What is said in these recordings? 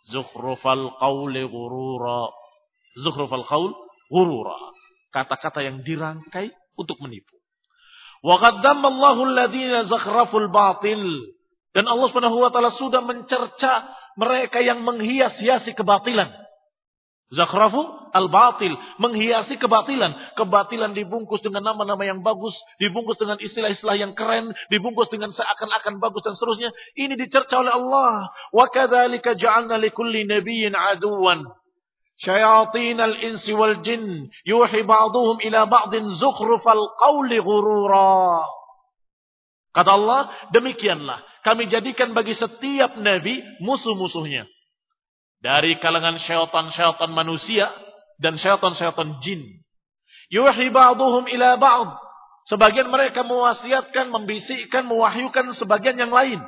Zukhrufal qawli ghurura. Zukhrufal qaul ghurura. Kata-kata yang dirangkai untuk menipu. Wa qaddama Allahu alladziina zakhraful batil. Dan Allah Subhanahu wa taala sudah mencerca mereka yang menghias-hiasi kebatilan. Zakhrafu al-batil, menghiasi kebatilan. Kebatilan dibungkus dengan nama-nama yang bagus, dibungkus dengan istilah-istilah yang keren, dibungkus dengan seakan-akan bagus dan seterusnya. Ini dicerca oleh Allah. Wa kadzalika ja'alna likulli nabiyyin aduwan syayatinal insi wal jin yuhi ba'dhum ila ba'din zukhrufal qawli ghurura. Kata Allah, demikianlah kami jadikan bagi setiap nabi musuh-musuhnya. Dari kalangan syaitan-syaitan manusia dan syaitan-syaitan jin. Yuhi ba'duhum ila ba'd. Sebagian mereka mewasiatkan, membisikkan, mewahyukan sebagian yang lain.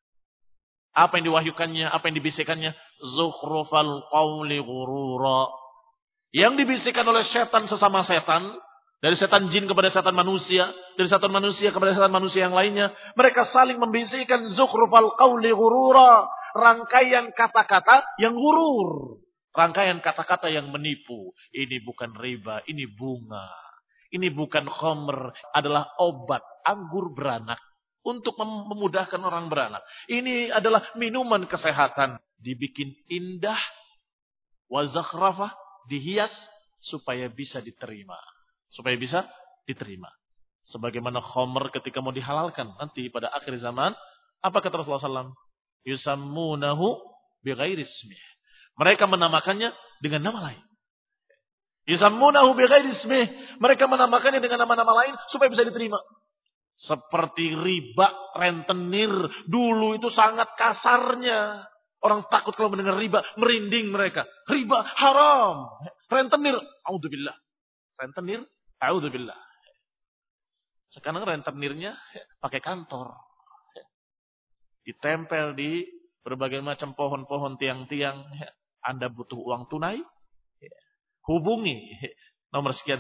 Apa yang diwahyukannya, apa yang dibisikkannya? Zukhrufal qawli ghurura. Yang dibisikkan oleh syaitan sesama setan, dari setan jin kepada setan manusia, dari setan manusia kepada setan manusia yang lainnya, mereka saling membisikkan zukhrufal qawli ghurura. Rangkaian kata-kata yang ghurur. Rangkaian kata-kata yang menipu. Ini bukan riba, ini bunga. Ini bukan khamr, adalah obat anggur beranak. Untuk memudahkan orang beranak. Ini adalah minuman kesehatan. Dibikin indah, wa zakhrafah, dihias, supaya bisa diterima. Supaya bisa diterima. Sebagaimana khamr ketika mau dihalalkan. Nanti pada akhir zaman, apa kata Rasulullah SAW? Yusammunahu bighairi ismih. Mereka menamakannya dengan nama lain. Yusammunahu bighairi ismih. Mereka menamakannya dengan nama-nama lain supaya bisa diterima. Seperti riba, rentenir. Dulu itu sangat kasarnya. Orang takut kalau mendengar riba, merinding mereka. Riba haram. Rentenir, a'udzubillah. Rentenir, a'udzubillah. Sekarang rentenirnya pakai kantor. Ditempel di berbagai macam pohon-pohon, tiang-tiang. Anda butuh uang tunai? Hubungi nomor sekian.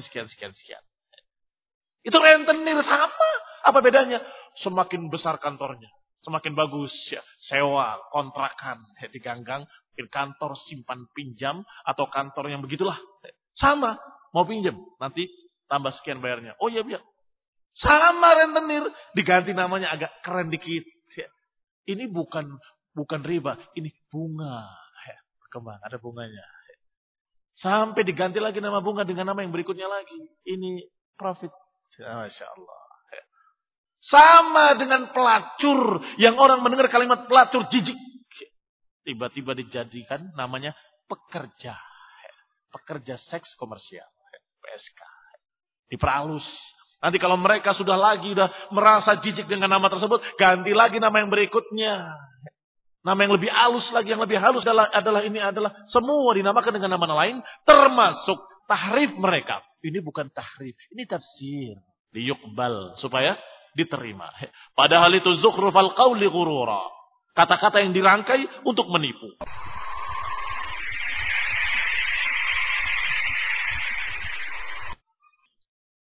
Itu rentenir sama. Apa bedanya? Semakin besar kantornya. Semakin bagus. Ya. Sewa, kontrakan. Diganggang. Kantor simpan pinjam. Atau kantor yang begitulah. Sama. Mau pinjam. Nanti tambah sekian bayarnya. Oh iya biar. Sama rentenir. Diganti namanya agak keren dikit. Ini bukan riba, ini bunga. Berkembang, ada bunganya. Sampai diganti lagi nama bunga dengan nama yang berikutnya lagi. Ini profit. Masya Allah. Sama dengan pelacur. Yang orang mendengar kalimat pelacur jijik. Tiba-tiba dijadikan namanya pekerja. Pekerja seks komersial. PSK. Diperhalus. Nanti kalau mereka sudah merasa jijik dengan nama tersebut, ganti lagi nama yang berikutnya. Nama yang lebih halus lagi, yang lebih halus adalah semua dinamakan dengan nama lain, termasuk tahrif mereka. Ini bukan tahrif, ini tafsir. Liyuqbal, supaya diterima. Padahal itu zukhrufal qawli ghurura. Kata-kata yang dirangkai untuk menipu.